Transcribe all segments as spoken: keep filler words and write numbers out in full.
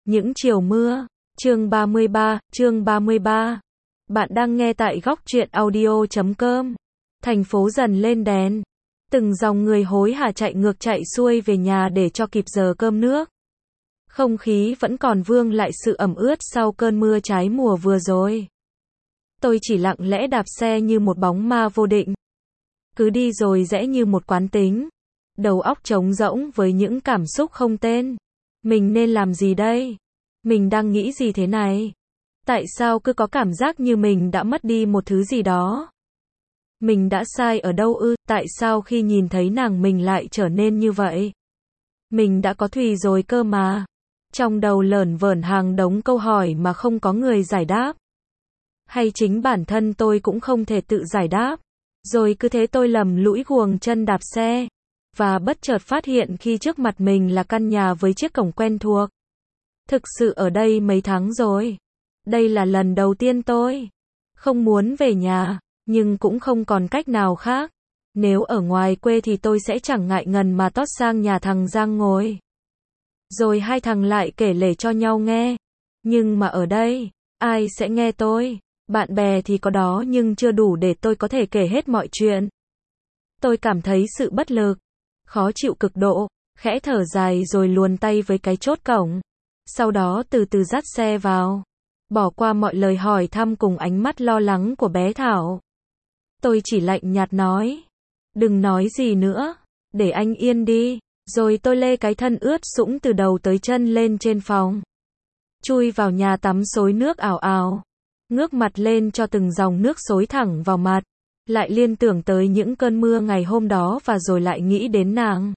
Những chiều mưa. Chương ba mươi ba, chương ba mươi ba. Bạn đang nghe tại góc truyện audio chấm com. Thành phố dần lên đèn. Từng dòng người hối hả chạy ngược chạy xuôi về nhà để cho kịp giờ cơm nước. Không khí vẫn còn vương lại sự ẩm ướt sau cơn mưa trái mùa vừa rồi. Tôi chỉ lặng lẽ đạp xe như một bóng ma vô định. Cứ đi rồi rẽ như một quán tính. Đầu óc trống rỗng với những cảm xúc không tên. Mình nên làm gì đây? Mình đang nghĩ gì thế này? Tại sao cứ có cảm giác như mình đã mất đi một thứ gì đó? Mình đã sai ở đâu ư? Tại sao khi nhìn thấy nàng mình lại trở nên như vậy? Mình đã có Thùy rồi cơ mà. Trong đầu lởn vởn hàng đống câu hỏi mà không có người giải đáp. Hay chính bản thân tôi cũng không thể tự giải đáp. Rồi cứ thế tôi lầm lũi guồng chân đạp xe. Và bất chợt phát hiện khi trước mặt mình là căn nhà với chiếc cổng quen thuộc. Thực sự ở đây mấy tháng rồi. Đây là lần đầu tiên tôi không muốn về nhà, nhưng cũng không còn cách nào khác. Nếu ở ngoài quê thì tôi sẽ chẳng ngại ngần mà tót sang nhà thằng Giang ngồi. Rồi hai thằng lại kể lể cho nhau nghe. Nhưng mà ở đây, ai sẽ nghe tôi? Bạn bè thì có đó nhưng chưa đủ để tôi có thể kể hết mọi chuyện. Tôi cảm thấy sự bất lực, khó chịu cực độ, khẽ thở dài rồi luồn tay với cái chốt cổng. Sau đó từ từ dắt xe vào. Bỏ qua mọi lời hỏi thăm cùng ánh mắt lo lắng của bé Thảo. Tôi chỉ lạnh nhạt nói. Đừng nói gì nữa. Để anh yên đi. Rồi tôi lê cái thân ướt sũng từ đầu tới chân lên trên phòng. Chui vào nhà tắm xối nước ào ào. Ngước mặt lên cho từng dòng nước xối thẳng vào mặt. Lại liên tưởng tới những cơn mưa ngày hôm đó và rồi lại nghĩ đến nàng.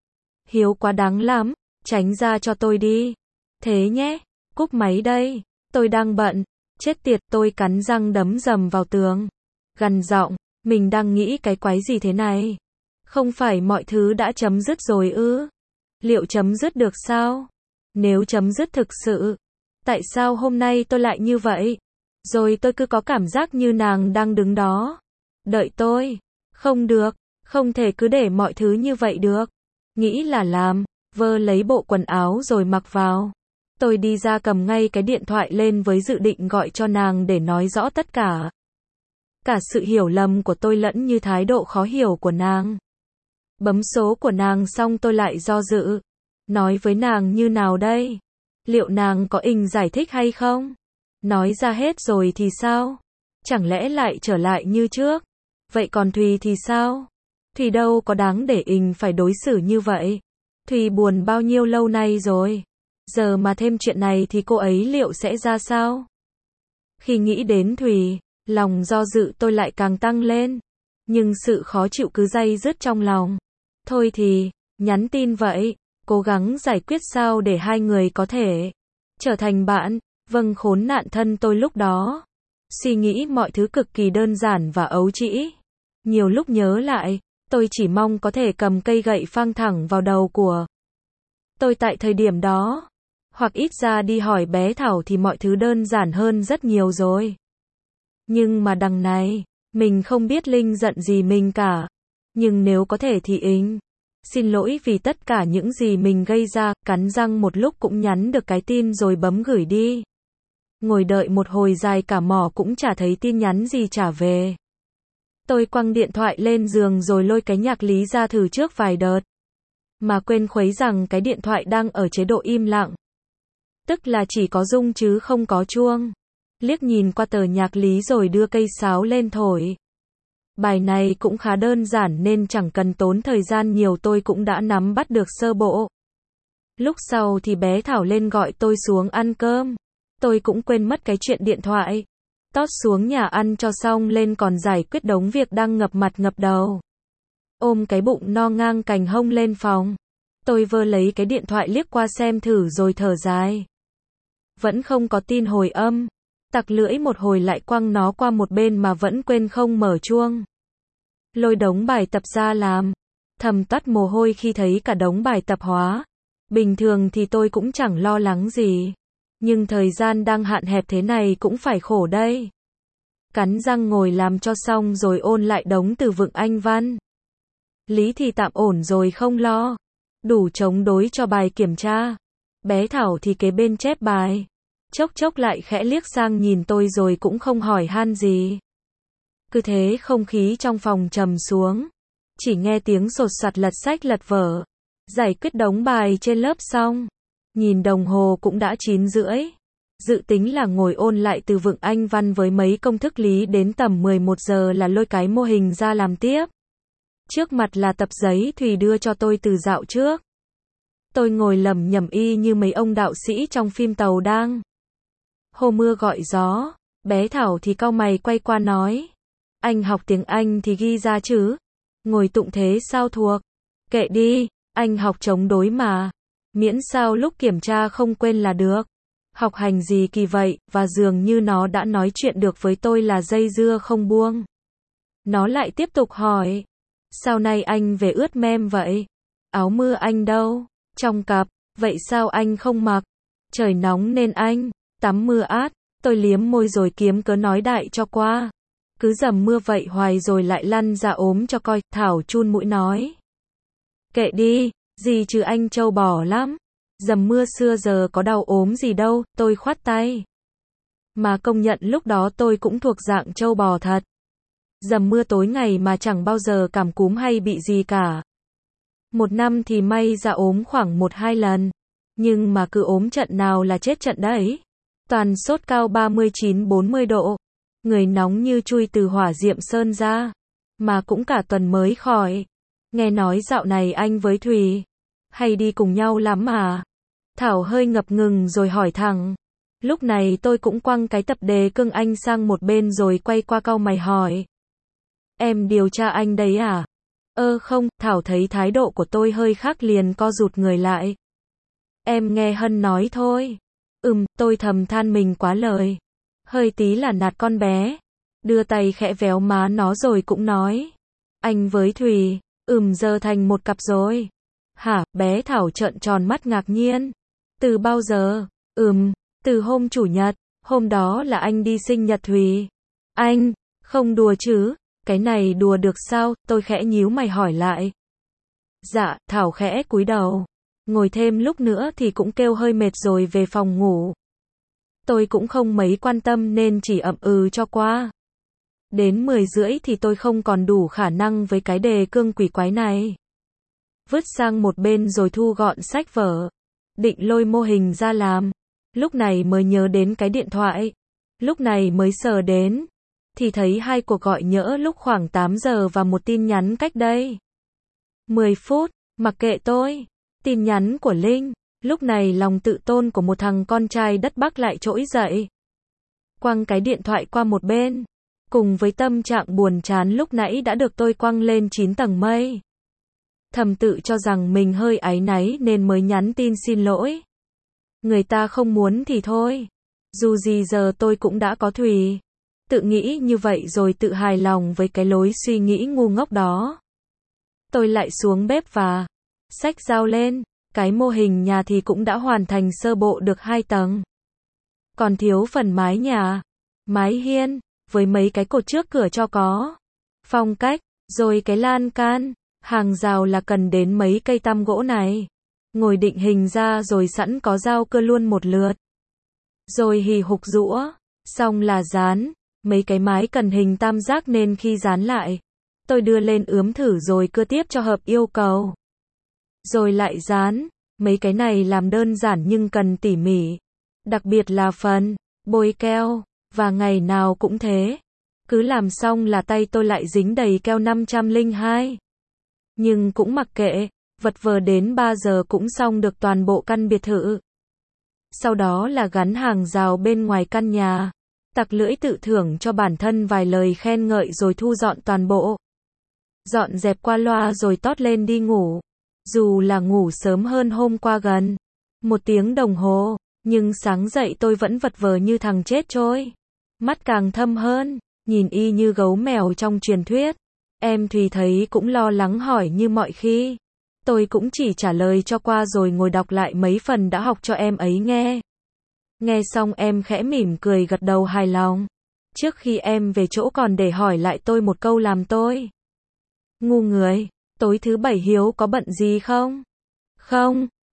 Hiếu quá đáng lắm. Tránh ra cho tôi đi. Thế nhé. Cúp máy đây. Tôi đang bận. Chết tiệt, tôi cắn răng đấm dầm vào tường. Gằn giọng. Mình đang nghĩ cái quái gì thế này? Không phải mọi thứ đã chấm dứt rồi ư? Liệu chấm dứt được sao? Nếu chấm dứt thực sự, tại sao hôm nay tôi lại như vậy? Rồi tôi cứ có cảm giác như nàng đang đứng đó. Đợi tôi. Không được. Không thể cứ để mọi thứ như vậy được. Nghĩ là làm. Vơ lấy bộ quần áo rồi mặc vào. Tôi đi ra cầm ngay cái điện thoại lên với dự định gọi cho nàng để nói rõ tất cả. Cả sự hiểu lầm của tôi lẫn như thái độ khó hiểu của nàng. Bấm số của nàng xong tôi lại do dự. Nói với nàng như nào đây? Liệu nàng có ình giải thích hay không? Nói ra hết rồi thì sao? Chẳng lẽ lại trở lại như trước? Vậy còn Thùy thì sao? Thùy đâu có đáng để ình phải đối xử như vậy. Thùy buồn bao nhiêu lâu nay rồi. Giờ mà thêm chuyện này thì cô ấy liệu sẽ ra sao? Khi nghĩ đến Thùy, lòng do dự tôi lại càng tăng lên. Nhưng sự khó chịu cứ day dứt trong lòng. Thôi thì, nhắn tin vậy, cố gắng giải quyết sao để hai người có thể trở thành bạn. Vâng, khốn nạn thân tôi lúc đó. Suy nghĩ mọi thứ cực kỳ đơn giản và ấu trĩ. Nhiều lúc nhớ lại, tôi chỉ mong có thể cầm cây gậy phang thẳng vào đầu của tôi tại thời điểm đó. Hoặc ít ra đi hỏi bé Thảo thì mọi thứ đơn giản hơn rất nhiều rồi. Nhưng mà đằng này, mình không biết Linh giận gì mình cả. Nhưng nếu có thể thì Ính xin lỗi vì tất cả những gì mình gây ra, cắn răng một lúc cũng nhắn được cái tin rồi bấm gửi đi. Ngồi đợi một hồi dài cả mỏ cũng chả thấy tin nhắn gì trả về. Tôi quăng điện thoại lên giường rồi lôi cái nhạc lý ra thử trước vài đợt. Mà quên khuấy rằng cái điện thoại đang ở chế độ im lặng. Tức là chỉ có rung chứ không có chuông. Liếc nhìn qua tờ nhạc lý rồi đưa cây sáo lên thổi. Bài này cũng khá đơn giản nên chẳng cần tốn thời gian nhiều, tôi cũng đã nắm bắt được sơ bộ. Lúc sau thì bé Thảo lên gọi tôi xuống ăn cơm. Tôi cũng quên mất cái chuyện điện thoại. Tót xuống nhà ăn cho xong lên còn giải quyết đống việc đang ngập mặt ngập đầu. Ôm cái bụng no ngang cành hông lên phòng. Tôi vơ lấy cái điện thoại liếc qua xem thử rồi thở dài. Vẫn không có tin hồi âm. Tặc lưỡi một hồi lại quăng nó qua một bên mà vẫn quên không mở chuông. Lôi đống bài tập ra làm. Thầm toát mồ hôi khi thấy cả đống bài tập hóa. Bình thường thì tôi cũng chẳng lo lắng gì. Nhưng thời gian đang hạn hẹp thế này cũng phải khổ đây. Cắn răng ngồi làm cho xong rồi ôn lại đống từ vựng Anh văn. Lý thì tạm ổn rồi không lo. Đủ chống đối cho bài kiểm tra. Bé Thảo thì kế bên chép bài. Chốc chốc lại khẽ liếc sang nhìn tôi rồi cũng không hỏi han gì. Cứ thế không khí trong phòng trầm xuống. Chỉ nghe tiếng sột soạt lật sách lật vở. Giải quyết đống bài trên lớp xong. Nhìn đồng hồ cũng đã chín rưỡi. Dự tính là ngồi ôn lại từ vựng Anh văn với mấy công thức lý đến tầm mười một giờ là lôi cái mô hình ra làm tiếp. Trước mặt là tập giấy Thùy đưa cho tôi từ dạo trước. Tôi ngồi lẩm nhẩm y như mấy ông đạo sĩ trong phim Tàu Đang. Hồ mưa gọi gió, bé Thảo thì cau mày quay qua nói. Anh học tiếng Anh thì ghi ra chứ. Ngồi tụng thế sao thuộc. Kệ đi, anh học chống đối mà. Miễn sao lúc kiểm tra không quên là được. Học hành gì kỳ vậy, và dường như nó đã nói chuyện được với tôi là dây dưa không buông. Nó lại tiếp tục hỏi. Sao nay anh về ướt mem vậy? Áo mưa anh đâu? Trong cặp, vậy sao anh không mặc? Trời nóng nên anh tắm mưa át. Tôi liếm môi rồi kiếm cớ nói đại cho qua. Cứ dầm mưa vậy hoài rồi lại lăn ra ốm cho coi. Thảo chun mũi nói. Kệ đi, gì chứ anh trâu bò lắm. Dầm mưa xưa giờ có đau ốm gì đâu, tôi khoát tay. Mà công nhận lúc đó tôi cũng thuộc dạng trâu bò thật. Dầm mưa tối ngày mà chẳng bao giờ cảm cúm hay bị gì cả. Một năm thì may ra ốm khoảng một hai lần. Nhưng mà cứ ốm trận nào là chết trận đấy. Toàn sốt cao ba mươi chín bốn mươi độ. Người nóng như chui từ hỏa diệm sơn ra. Mà cũng cả tuần mới khỏi. Nghe nói dạo này anh với Thùy hay đi cùng nhau lắm à? Thảo hơi ngập ngừng rồi hỏi thẳng. Lúc này tôi cũng quăng cái tập đề cương Anh sang một bên rồi quay qua cau mày hỏi. Em điều tra anh đấy à? Ơ không, Thảo thấy thái độ của tôi hơi khác liền co rụt người lại. Em nghe Hân nói thôi. Ừm, tôi thầm than mình quá lời. Hơi tí là nạt con bé. Đưa tay khẽ véo má nó rồi cũng nói. Anh với Thùy, ừm giờ thành một cặp rồi. Hả, bé Thảo trợn tròn mắt ngạc nhiên. Từ bao giờ? Ừm, từ hôm chủ nhật, hôm đó là anh đi sinh nhật Thùy. Anh, không đùa chứ? Cái này đùa được sao? Tôi khẽ nhíu mày hỏi lại. Dạ, Thảo khẽ cúi đầu. Ngồi thêm lúc nữa thì cũng kêu hơi mệt rồi về phòng ngủ. Tôi cũng không mấy quan tâm nên chỉ ậm ừ cho qua. Đến mười rưỡi thì tôi không còn đủ khả năng với cái đề cương quỷ quái này. Vứt sang một bên rồi thu gọn sách vở. Định lôi mô hình ra làm. Lúc này mới nhớ đến cái điện thoại. Lúc này mới sờ đến. Thì thấy hai cuộc gọi nhỡ lúc khoảng tám giờ và một tin nhắn cách đây mười phút, mặc kệ tôi. Tin nhắn của Linh. Lúc này lòng tự tôn của một thằng con trai đất Bắc lại trỗi dậy. Quăng cái điện thoại qua một bên. Cùng với tâm trạng buồn chán lúc nãy đã được tôi quăng lên chín tầng mây. Thầm tự cho rằng mình hơi áy náy nên mới nhắn tin xin lỗi. Người ta không muốn thì thôi. Dù gì giờ tôi cũng đã có Thùy. Tự nghĩ như vậy rồi tự hài lòng với cái lối suy nghĩ ngu ngốc đó. Tôi lại xuống bếp và xách dao lên. Cái mô hình nhà thì cũng đã hoàn thành sơ bộ được hai tầng. Còn thiếu phần mái nhà, mái hiên, với mấy cái cột trước cửa cho có phong cách, rồi cái lan can, hàng rào là cần đến mấy cây tăm gỗ này. Ngồi định hình ra rồi sẵn có dao cưa luôn một lượt. Rồi hì hục rũa, xong là dán, mấy cái mái cần hình tam giác nên khi dán lại, tôi đưa lên ướm thử rồi cưa tiếp cho hợp yêu cầu. Rồi lại dán, mấy cái này làm đơn giản nhưng cần tỉ mỉ. Đặc biệt là phần bôi keo, và ngày nào cũng thế. Cứ làm xong là tay tôi lại dính đầy keo năm trăm lẻ hai. Nhưng cũng mặc kệ, vật vờ đến ba giờ cũng xong được toàn bộ căn biệt thự. Sau đó là gắn hàng rào bên ngoài căn nhà. Tặc lưỡi tự thưởng cho bản thân vài lời khen ngợi rồi thu dọn toàn bộ. Dọn dẹp qua loa rồi tót lên đi ngủ. Dù là ngủ sớm hơn hôm qua gần một tiếng đồng hồ, nhưng sáng dậy tôi vẫn vật vờ như thằng chết trôi. Mắt càng thâm hơn, nhìn y như gấu mèo trong truyền thuyết. Em Thùy thấy cũng lo lắng hỏi như mọi khi. Tôi cũng chỉ trả lời cho qua rồi ngồi đọc lại mấy phần đã học cho em ấy nghe. Nghe xong em khẽ mỉm cười gật đầu hài lòng. Trước khi em về chỗ còn để hỏi lại tôi một câu làm tôi ngu người. Tối thứ bảy Hiếu có bận gì không? Không,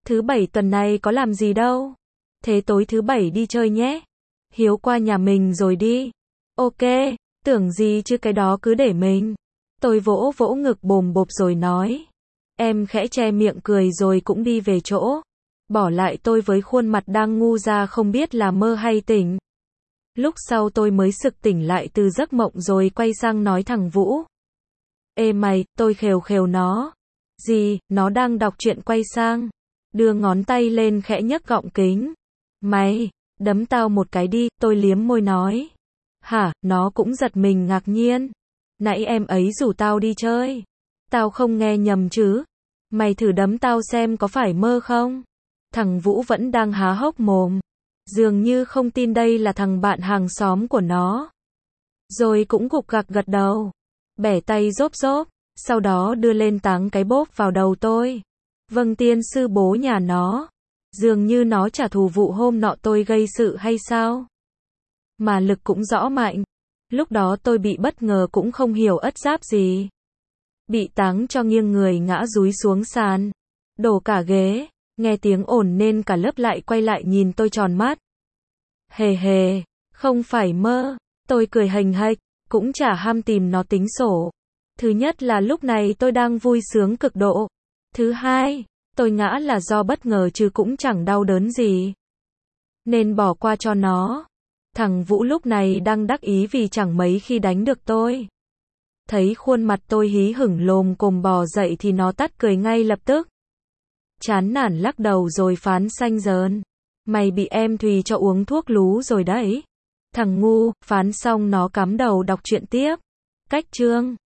Thứ bảy tuần này có làm gì đâu. Thế tối thứ bảy đi chơi nhé. Hiếu qua nhà mình rồi đi. Ok, tưởng gì chứ cái đó cứ để mình. Tôi vỗ vỗ ngực bồm bộp rồi nói. Em khẽ che miệng cười rồi cũng đi về chỗ. Bỏ lại tôi với khuôn mặt đang ngu ra không biết là mơ hay tỉnh. Lúc sau tôi mới sực tỉnh lại từ giấc mộng rồi quay sang nói thằng Vũ. Ê mày, tôi khều khều nó. Gì, nó đang đọc truyện quay sang. Đưa ngón tay lên khẽ nhấc gọng kính. Mày, đấm tao một cái đi, tôi liếm môi nói. Hả, nó cũng giật mình ngạc nhiên. Nãy em ấy rủ tao đi chơi. Tao không nghe nhầm chứ. Mày thử đấm tao xem có phải mơ không? Thằng Vũ vẫn đang há hốc mồm. Dường như không tin đây là thằng bạn hàng xóm của nó. Rồi cũng gục gặc gật đầu. Bẻ tay rốp rốp. Sau đó đưa lên táng cái bốp vào đầu tôi. Vâng tiên sư bố nhà nó. Dường như nó trả thù vụ hôm nọ tôi gây sự hay sao? Mà lực cũng rõ mạnh. Lúc đó tôi bị bất ngờ cũng không hiểu ất giáp gì. Bị táng cho nghiêng người ngã dúi xuống sàn. Đổ cả ghế. Nghe tiếng ồn nên cả lớp lại quay lại nhìn tôi tròn mắt. Hề hề. Không phải mơ. Tôi cười hềnh hệch. Cũng chả ham tìm nó tính sổ. Thứ nhất là lúc này tôi đang vui sướng cực độ. Thứ hai, tôi ngã là do bất ngờ chứ cũng chẳng đau đớn gì. Nên bỏ qua cho nó. Thằng Vũ lúc này đang đắc ý vì chẳng mấy khi đánh được tôi. Thấy khuôn mặt tôi hí hửng lồm cồm bò dậy thì nó tắt cười ngay lập tức. Chán nản lắc đầu rồi phán xanh dờn. Mày bị em Thùy cho uống thuốc lú rồi đấy. Thằng ngu, phán xong nó cắm đầu đọc truyện tiếp. Cách chương